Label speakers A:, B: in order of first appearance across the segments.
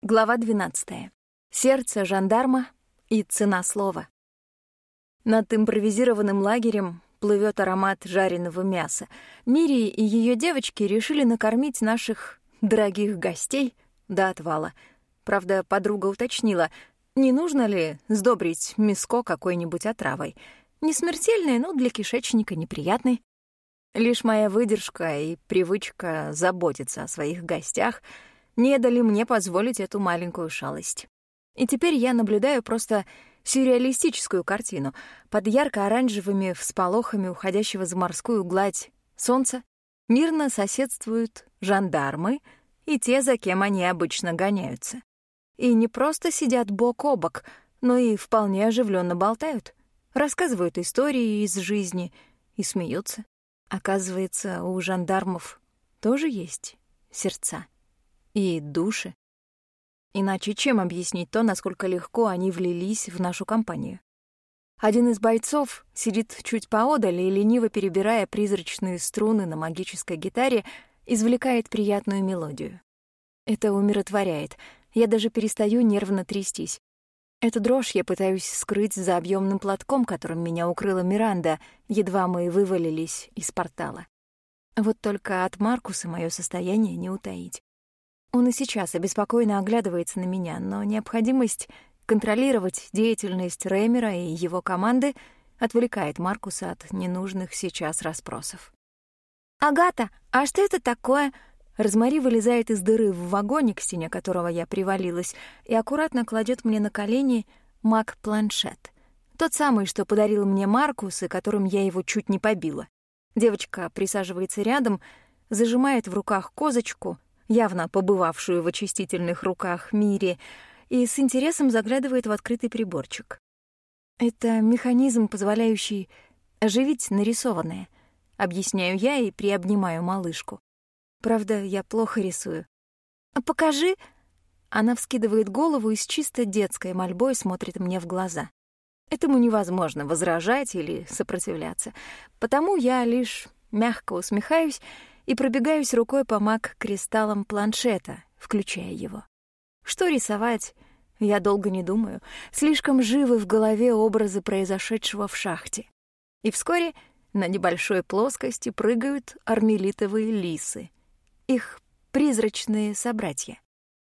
A: Глава 12. Сердце жандарма и цена слова. Над импровизированным лагерем плывет аромат жареного мяса. Мири и ее девочки решили накормить наших дорогих гостей до отвала. Правда, подруга уточнила, не нужно ли сдобрить мяско какой-нибудь отравой. Не смертельной, но для кишечника неприятной. Лишь моя выдержка и привычка заботиться о своих гостях не дали мне позволить эту маленькую шалость. И теперь я наблюдаю просто сюрреалистическую картину. Под ярко-оранжевыми всполохами уходящего за морскую гладь солнца мирно соседствуют жандармы и те, за кем они обычно гоняются. И не просто сидят бок о бок, но и вполне оживленно болтают, рассказывают истории из жизни и смеются. Оказывается, у жандармов тоже есть сердца и души. Иначе чем объяснить то, насколько легко они влились в нашу компанию? Один из бойцов сидит чуть поодаль и, лениво перебирая призрачные струны на магической гитаре, извлекает приятную мелодию. Это умиротворяет. Я даже перестаю нервно трястись. Эту дрожь я пытаюсь скрыть за объемным платком, которым меня укрыла Миранда, едва мы вывалились из портала. Вот только от Маркуса мое состояние не утаить. Он и сейчас обеспокоенно оглядывается на меня, но необходимость контролировать деятельность Реймера и его команды отвлекает Маркуса от ненужных сейчас расспросов. «Агата, а что это такое?» Розмари вылезает из дыры в вагоне, к стене которого я привалилась, и аккуратно кладет мне на колени маг-планшет. Тот самый, что подарил мне Маркус, и которым я его чуть не побила. Девочка присаживается рядом, зажимает в руках козочку, явно побывавшую в очистительных руках Мири, и с интересом заглядывает в открытый приборчик. Это механизм, позволяющий оживить нарисованное, объясняю я и приобнимаю малышку. Правда, я плохо рисую. «А покажи!» Она вскидывает голову и с чисто детской мольбой смотрит мне в глаза. Этому невозможно возражать или сопротивляться, потому я лишь мягко усмехаюсь и пробегаюсь рукой по маг-кристаллам планшета, включая его. Что рисовать, я долго не думаю. Слишком живы в голове образы произошедшего в шахте. И вскоре на небольшой плоскости прыгают армелитовые лисы. Их призрачные собратья.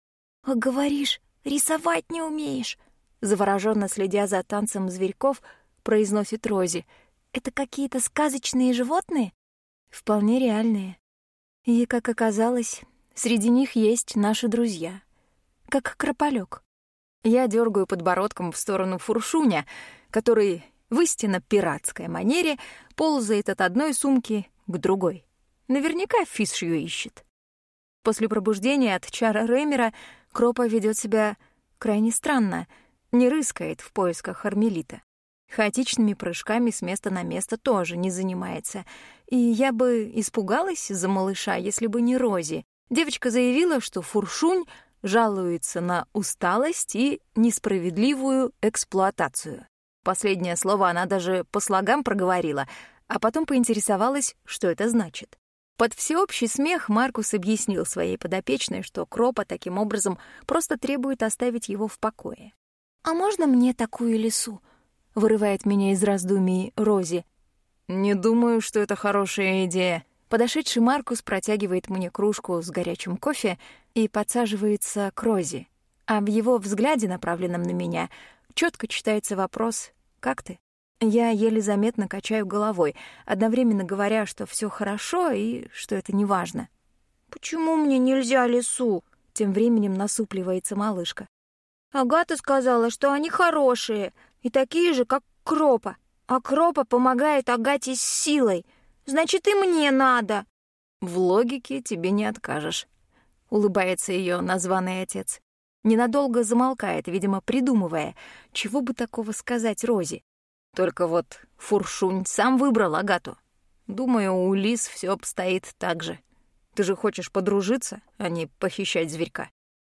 A: «А говоришь, рисовать не умеешь?» Завороженно следя за танцем зверьков, произносит Рози. «Это какие-то сказочные животные?» «Вполне реальные. И, как оказалось, среди них есть наши друзья. Как Крополёк». Я дергаю подбородком в сторону Фуршуня, который в истинно пиратской манере ползает от одной сумки к другой. Наверняка фишью ищет. После пробуждения от чара Реймера Кропа ведет себя крайне странно, не рыскает в поисках Армелита. Хаотичными прыжками с места на место тоже не занимается. И я бы испугалась за малыша, если бы не Рози. Девочка заявила, что Фуршунь жалуется на усталость и несправедливую эксплуатацию. Последнее слово она даже по слогам проговорила, а потом поинтересовалась, что это значит. Под всеобщий смех Маркус объяснил своей подопечной, что Кропа таким образом просто требует оставить его в покое. «А можно мне такую лису?» — вырывает меня из раздумий Рози. «Не думаю, что это хорошая идея». Подошедший Маркус протягивает мне кружку с горячим кофе и подсаживается к Рози. А в его взгляде, направленном на меня, четко читается вопрос «Как ты?». Я еле заметно качаю головой, одновременно говоря, что все хорошо и что это неважно. «Почему мне нельзя лису?» — тем временем насупливается малышка. «Агата сказала, что они хорошие и такие же, как Кропа. А Кропа помогает Агате с силой. Значит, и мне надо». «В логике тебе не откажешь», — улыбается ее названный отец. Ненадолго замолкает, видимо, придумывая, чего бы такого сказать Рози. Только вот Фуршунь сам выбрал Агату. Думаю, у лис все обстоит так же. Ты же хочешь подружиться, а не похищать зверька.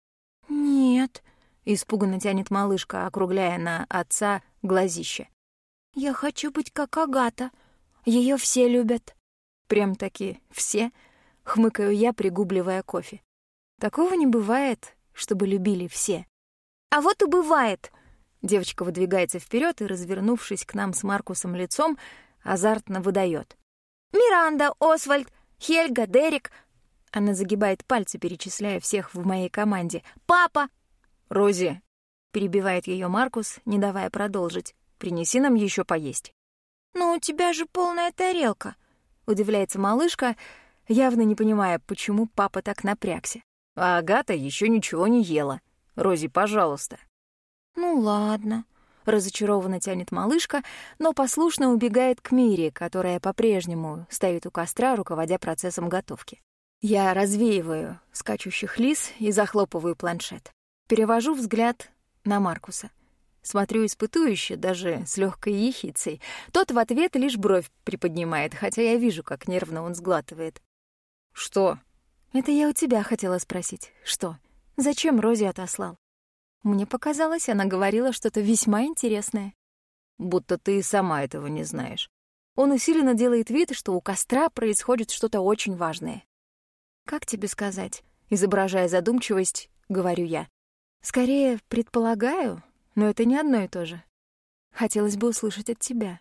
B: «Нет»,
A: — испуганно тянет малышка, округляя на отца глазище.
B: «Я хочу быть как Агата. Ее все любят».
A: «Прям-таки все?» — хмыкаю я, пригубливая кофе. Такого не бывает, чтобы любили все.
B: А вот и бывает.
A: Девочка выдвигается вперед и, развернувшись к нам с Маркусом лицом, азартно выдает.
B: Миранда, Освальд, Хельга, Дерек.
A: Она загибает пальцы, перечисляя всех в моей команде.
B: Папа.
A: «Рози», — перебивает ее Маркус, не давая продолжить, «принеси нам еще поесть».
B: «Но у тебя же полная тарелка»,
A: — удивляется малышка, явно не понимая, почему папа так напрягся. «А Агата еще ничего не ела. Рози, пожалуйста».
B: «Ну ладно»,
A: — разочарованно тянет малышка, но послушно убегает к Мире, которая по-прежнему стоит у костра, руководя процессом готовки. Я развеиваю скачущих лис и захлопываю планшет. Перевожу взгляд на Маркуса. Смотрю испытующе, даже с легкой ехицей. Тот в ответ лишь бровь приподнимает, хотя я вижу, как нервно он сглатывает. «Что?» «Это я у тебя хотела спросить. Что? Зачем Рози отослал?» Мне показалось, она говорила что-то весьма интересное. Будто ты и сама этого не знаешь. Он усиленно делает вид, что у костра происходит что-то очень важное. «Как тебе сказать?» Изображая задумчивость, говорю я. «Скорее предполагаю, но это не одно и то же. Хотелось бы услышать от тебя».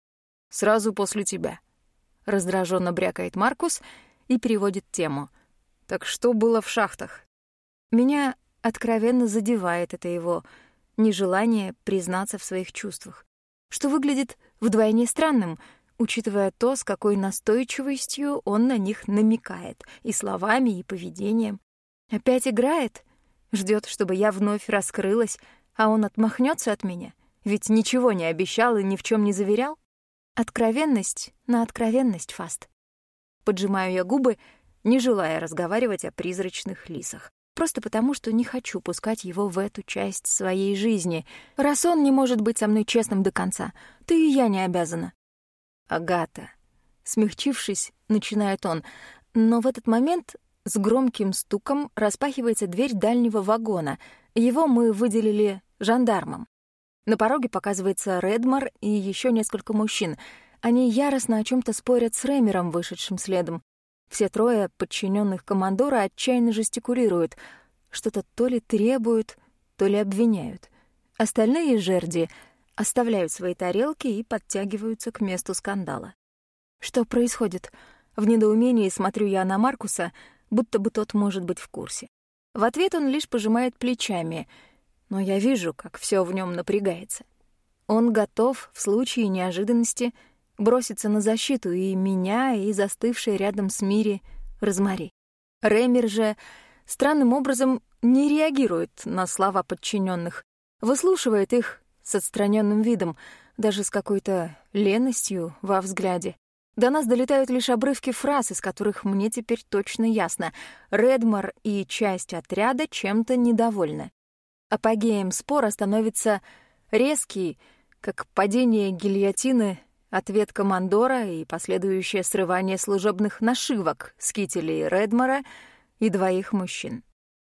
A: «Сразу после тебя», — раздраженно брякает Маркус и переводит тему. «Так что было в шахтах?» Меня откровенно задевает это его нежелание признаться в своих чувствах, что выглядит вдвойне странным, учитывая то, с какой настойчивостью он на них намекает и словами, и поведением. Опять играет? Ждет, чтобы я вновь раскрылась, а он отмахнется от меня? Ведь ничего не обещал и ни в чем не заверял. Откровенность на откровенность, Фаст. Поджимаю я губы, не желая разговаривать о призрачных лисах. Просто потому, что не хочу пускать его в эту часть своей жизни. Раз он не может быть со мной честным до конца, то и я не обязана. «Агата», — смягчившись, начинает он, но в этот момент с громким стуком распахивается дверь дальнего вагона. Его мы выделили жандармам. На пороге показывается Редмар и еще несколько мужчин. Они яростно о чем-то спорят с Рэмером, вышедшим следом. Все трое подчиненных командора отчаянно жестикулируют, что-то то ли требуют, то ли обвиняют. Остальные жерди оставляют свои тарелки и подтягиваются к месту скандала. Что происходит? В недоумении смотрю я на Маркуса, будто бы тот может быть в курсе. В ответ он лишь пожимает плечами, но я вижу, как все в нем напрягается. Он готов в случае неожиданности броситься на защиту и меня, и застывшей рядом с Мири Розмари. Рэмер же странным образом не реагирует на слова подчиненных, выслушивает их с отстраненным видом, даже с какой-то леностью во взгляде. До нас долетают лишь обрывки фраз, из которых мне теперь точно ясно. Редмар и часть отряда чем-то недовольны. Апогеем спора становится резкий, как падение гильотины, ответ командора и последующее срывание служебных нашивок с кителей Редмара и двоих мужчин.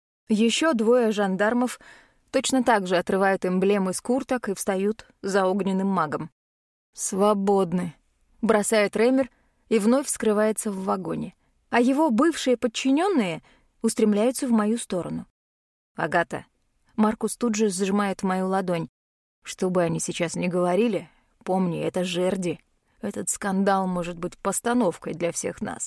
A: Еще двое жандармов точно так же отрывают эмблемы с курток и встают за огненным магом. «Свободны», — бросает Рэмер и вновь скрывается в вагоне. А его бывшие подчиненные устремляются в мою сторону. «Агата», — Маркус тут же сжимает мою ладонь. «Что бы они сейчас ни говорили, помни, это жерди. Этот скандал может быть постановкой для всех нас».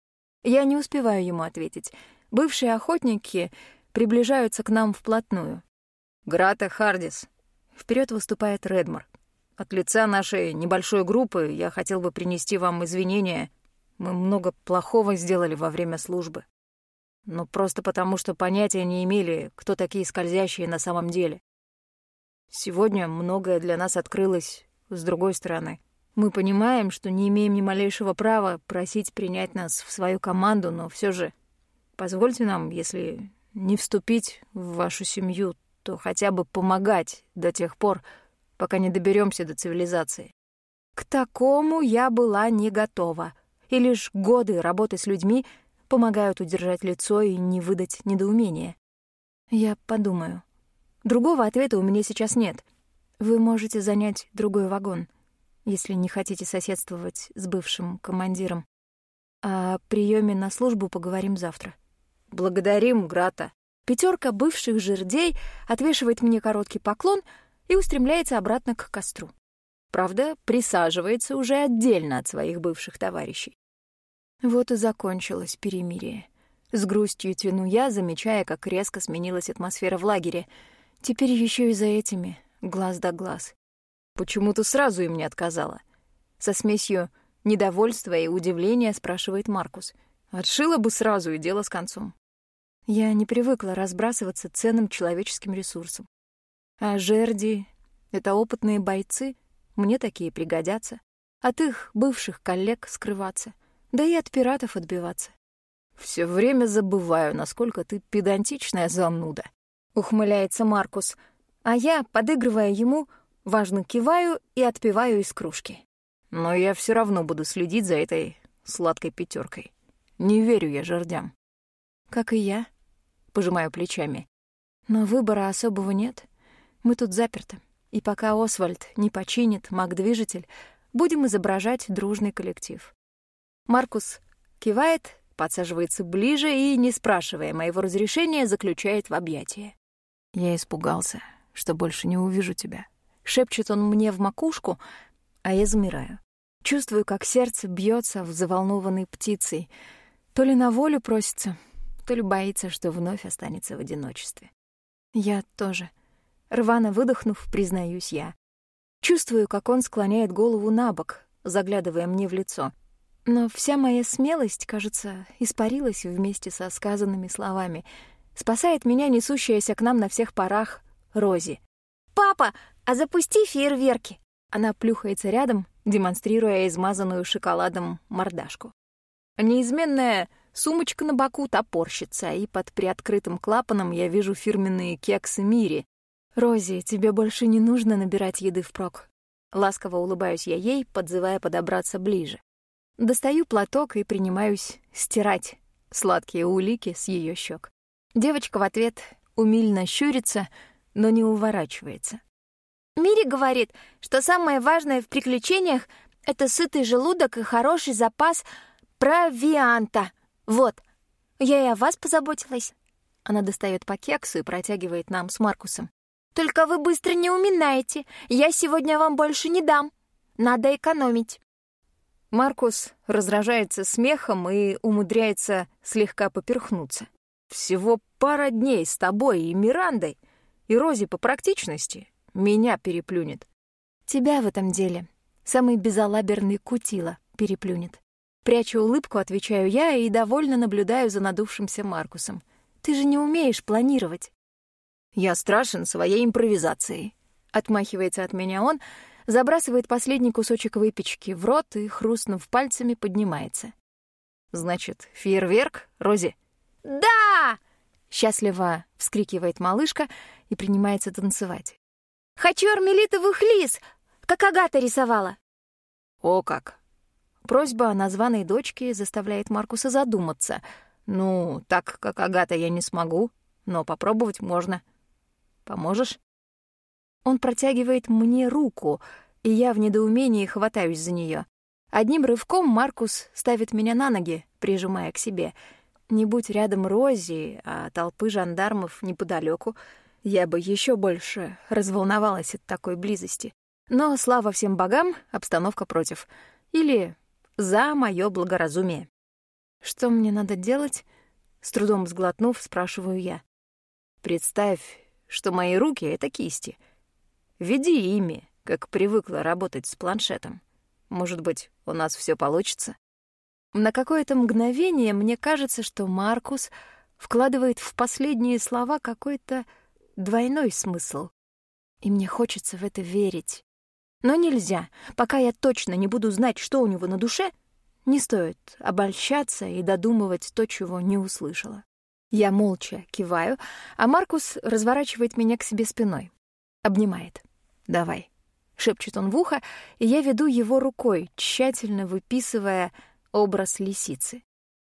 A: Я не успеваю ему ответить. Бывшие охотники приближаются к нам вплотную. «Грата Хардис», — вперед выступает Редмар. «От лица нашей небольшой группы я хотел бы принести вам извинения. Мы много плохого сделали во время службы. Но просто потому, что понятия не имели, кто такие скользящие на самом деле. Сегодня многое для нас открылось с другой стороны. Мы понимаем, что не имеем ни малейшего права просить принять нас в свою команду, но все же позвольте нам, если не вступить в вашу семью, то хотя бы помогать до тех пор, пока не доберемся до цивилизации». К такому я была не готова, и лишь годы работы с людьми помогают удержать лицо и не выдать недоумения. Я подумаю. Другого ответа у меня сейчас нет. Вы можете занять другой вагон, если не хотите соседствовать с бывшим командиром. О приеме на службу поговорим завтра. «Благодарим, Грата», 5 бывших жердей отвешивает мне короткий поклон и устремляется обратно к костру. Правда, присаживается уже отдельно от своих бывших товарищей. Вот и закончилось перемирие. С грустью тяну я, замечая, как резко сменилась атмосфера в лагере. Теперь еще и за этими, глаз да глаз. «Почему ты сразу им не отказала?» Со смесью недовольства и удивления спрашивает Маркус. «Отшила бы сразу, и дело с концом». Я не привыкла разбрасываться ценным человеческим ресурсом. А жерди — это опытные бойцы, мне такие пригодятся. От их бывших коллег скрываться, да и от пиратов отбиваться. «Всё время забываю, насколько ты педантичная зануда», — ухмыляется Маркус, а я, подыгрывая ему, важно киваю и отпиваю из кружки. «Но я всё равно буду следить за этой сладкой 5. Не верю я жердям». «Как и я», — пожимаю плечами. «Но выбора особого нет. Мы тут заперты. И пока Освальд не починит маг-движитель, будем изображать дружный коллектив». Маркус кивает, подсаживается ближе и, не спрашивая моего разрешения, заключает в объятия. «Я испугался, что больше не увижу тебя», — шепчет он мне в макушку, а я замираю. Чувствую, как сердце бьется взволнованной птицей. То ли на волю просится, то ли боится, что вновь останется в одиночестве. Я тоже. Рвано выдохнув, признаюсь я. Чувствую, как он склоняет голову набок, заглядывая мне в лицо. Но вся моя смелость, кажется, испарилась вместе со сказанными словами. Спасает меня несущаяся к нам на всех парах Рози.
B: «Папа, а запусти фейерверки!»
A: Она плюхается рядом, демонстрируя измазанную шоколадом мордашку. Неизменная сумочка на боку топорщится, и под приоткрытым клапаном я вижу фирменные кексы Мири. «Рози, тебе больше не нужно набирать еды впрок». Ласково улыбаюсь я ей, подзывая подобраться ближе. Достаю платок и принимаюсь стирать сладкие улики с ее щек. Девочка в ответ умильно щурится, но не уворачивается.
B: Мири говорит, что самое важное в приключениях — это сытый желудок и хороший запас провианта. Вот, я и о вас позаботилась.
A: Она достает по кексу и протягивает нам с Маркусом.
B: Только вы быстро не уминаете. Я сегодня вам больше не дам. Надо экономить.
A: Маркус раздражается смехом и умудряется слегка поперхнуться. Всего пара дней с тобой и Мирандой, и Рози по практичности меня переплюнет. Тебя в этом деле самый безалаберный кутила переплюнет. Прячу улыбку, отвечаю я, и довольно наблюдаю за надувшимся Маркусом. Ты же не умеешь планировать. Я страшен своей импровизацией. Отмахивается от меня он, забрасывает последний кусочек выпечки в рот и, хрустнув пальцами, поднимается. «Значит, фейерверк, Рози?»
B: «Да!»
A: — счастливо вскрикивает малышка и принимается танцевать.
B: «Хочу армелитовых лис, как Агата рисовала».
A: «О как!» Просьба о названной дочке заставляет Маркуса задуматься. «Ну, так, как Агата, я не смогу, но попробовать можно. Поможешь?» Он протягивает мне руку, и я в недоумении хватаюсь за нее. Одним рывком Маркус ставит меня на ноги, прижимая к себе. Не будь рядом Рози, а толпы жандармов неподалеку, я бы еще больше разволновалась от такой близости. Но, слава всем богам, обстановка против. Или за мое благоразумие. «Что мне надо делать?» — с трудом сглотнув, спрашиваю я. «Представь, что мои руки — это кисти. Веди ими, как привыкла работать с планшетом. Может быть, у нас все получится?» На какое-то мгновение мне кажется, что Маркус вкладывает в последние слова какой-то двойной смысл. И мне хочется в это верить. Но нельзя. Пока я точно не буду знать, что у него на душе, не стоит обольщаться и додумывать то, чего не услышала. Я молча киваю, а Маркус разворачивает меня к себе спиной. Обнимает. «Давай», — шепчет он в ухо, и я веду его рукой, тщательно выписывая образ лисицы.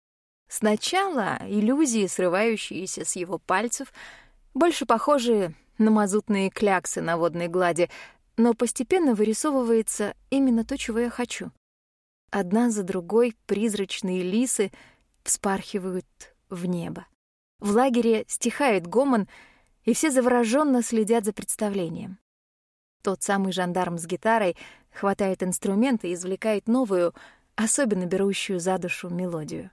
A: Сначала иллюзии, срывающиеся с его пальцев, больше похожи на мазутные кляксы на водной глади, но постепенно вырисовывается именно то, чего я хочу. Одна за другой призрачные лисы вспархивают в небо. В лагере стихает гомон, и все завороженно следят за представлением. Тот самый жандарм с гитарой хватает инструмент и извлекает новую, особенно берущую за душу мелодию.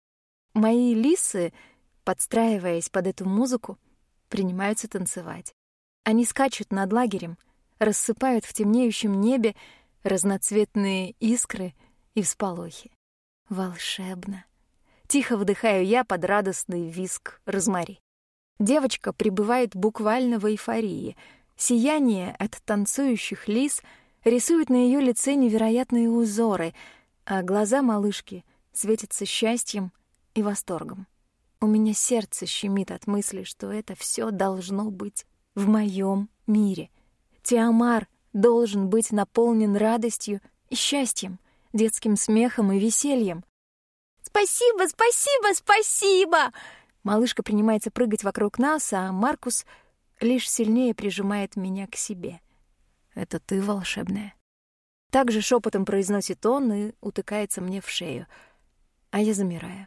A: Мои лисы, подстраиваясь под эту музыку, принимаются танцевать. Они скачут над лагерем, рассыпают в темнеющем небе разноцветные искры и всполохи. Волшебно. Тихо вдыхаю я под радостный визг Розмари. Девочка пребывает буквально в эйфории. Сияние от танцующих лис рисует на ее лице невероятные узоры, а глаза малышки светятся счастьем и восторгом. У меня сердце щемит от мысли, что это все должно быть в моем мире. Тиамар должен быть наполнен радостью и счастьем, детским смехом и весельем.
B: «Спасибо, спасибо, спасибо!»
A: Малышка принимается прыгать вокруг нас, а Маркус лишь сильнее прижимает меня к себе. «Это ты волшебная». Также шепотом произносит он и утыкается мне в шею, а я замираю.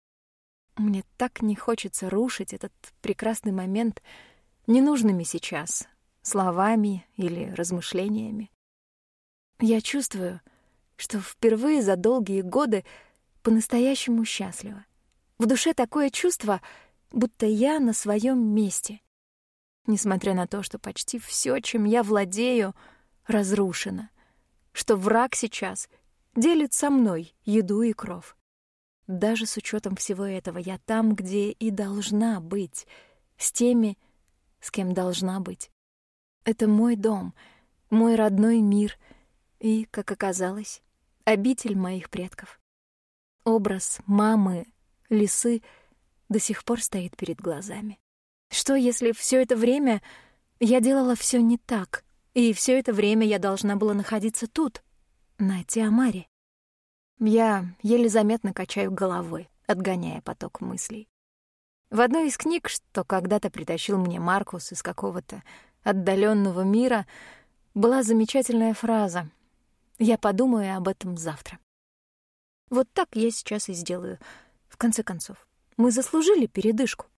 A: Мне так не хочется рушить этот прекрасный момент ненужными сейчас словами или размышлениями. Я чувствую, что впервые за долгие годы по-настоящему счастлива. В душе такое чувство, будто я на своем месте. Несмотря на то, что почти все, чем я владею, разрушено, что враг сейчас делит со мной еду и кров. Даже с учетом всего этого я там, где и должна быть, с теми, с кем должна быть. Это мой дом, мой родной мир и, как оказалось, обитель моих предков. Образ мамы, лисы до сих пор стоит перед глазами. Что, если все это время я делала все не так, и все это время я должна была находиться тут, на Тиамаре? Я еле заметно качаю головой, отгоняя поток мыслей. В одной из книг, что когда-то притащил мне Маркус из какого-то отдаленного мира, была замечательная фраза: «Я подумаю об этом завтра». Вот так я сейчас и сделаю. В конце концов, мы заслужили передышку.